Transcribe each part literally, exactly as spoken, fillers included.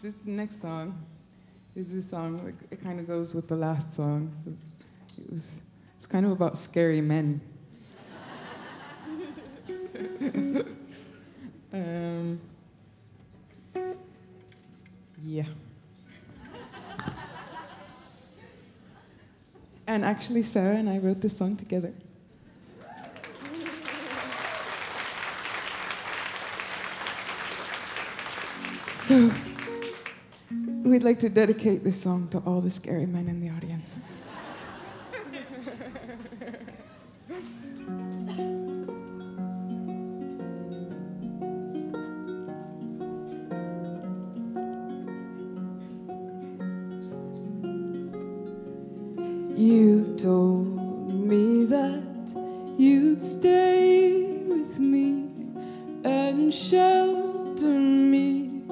This next song is a song, like, it kind of goes with the last song. It was, it's kind of about scary men. um, yeah. And actually, Sarah and I wrote this song together. So, we'd like to dedicate this song to all the scary men in the audience. You told me that you'd stay with me and shelter me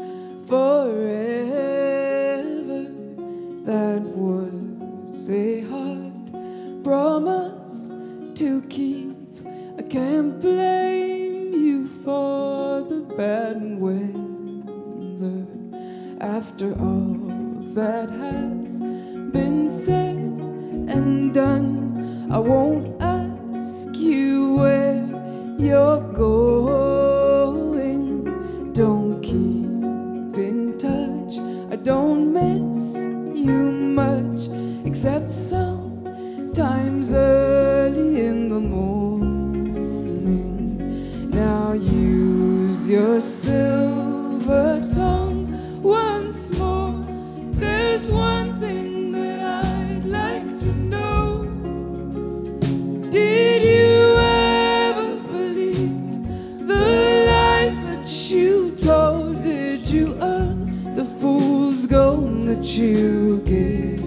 forever. That was a hard promise to keep. I can't blame you for the bad weather. After all that has been said and done, I won't ask you where you're going. Don't keep in touch, I don't miss you much, except sometimes early in the morning. Now use your silver tongue once more. There's one thing that I'd like to know. Did you ever believe the lies that you told? Did you earn the fool's gold that you gave me?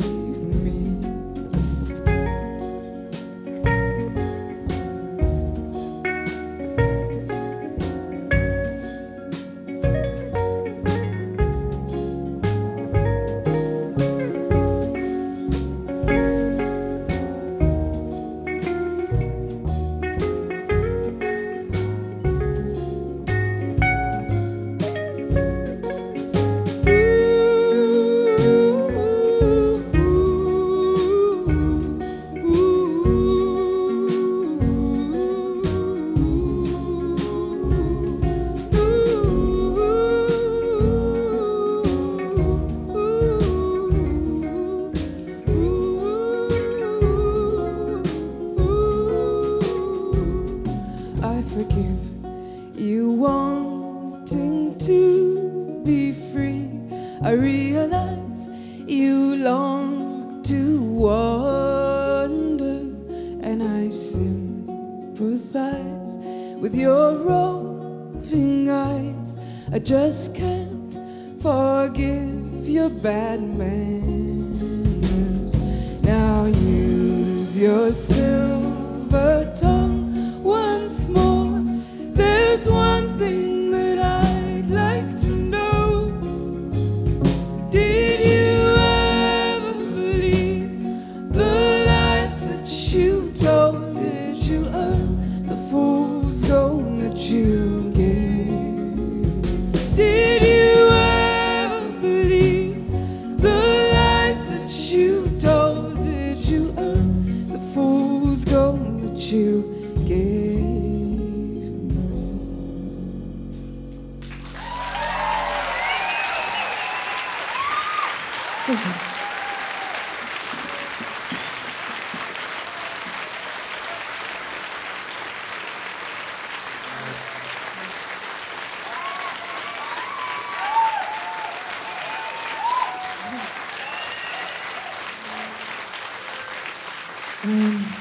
I forgive you wanting to be free. I realize you long to wander, and I sympathize with your roving eyes. I just can't forgive your bad manners. Now use your silver tongue once more. There's one thing that I'd like to know. Did you ever believe the lies that you told? Did you earn the fool's gold that you gave? Did you ever believe the lies that you told? Did you earn the fool's gold that you gave? Um,